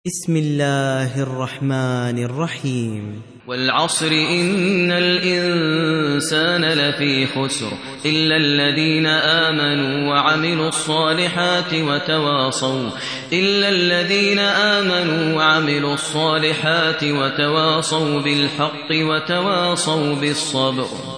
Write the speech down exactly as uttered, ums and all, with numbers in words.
بسم الله الرحمن الرحيم والعصر إن الإنسان لفي خسر إلا الذين آمنوا وعملوا الصالحات وتواصوا إلا الذين آمنوا وعملوا الصالحات وتواصوا بالحق وتواصوا بالصبر.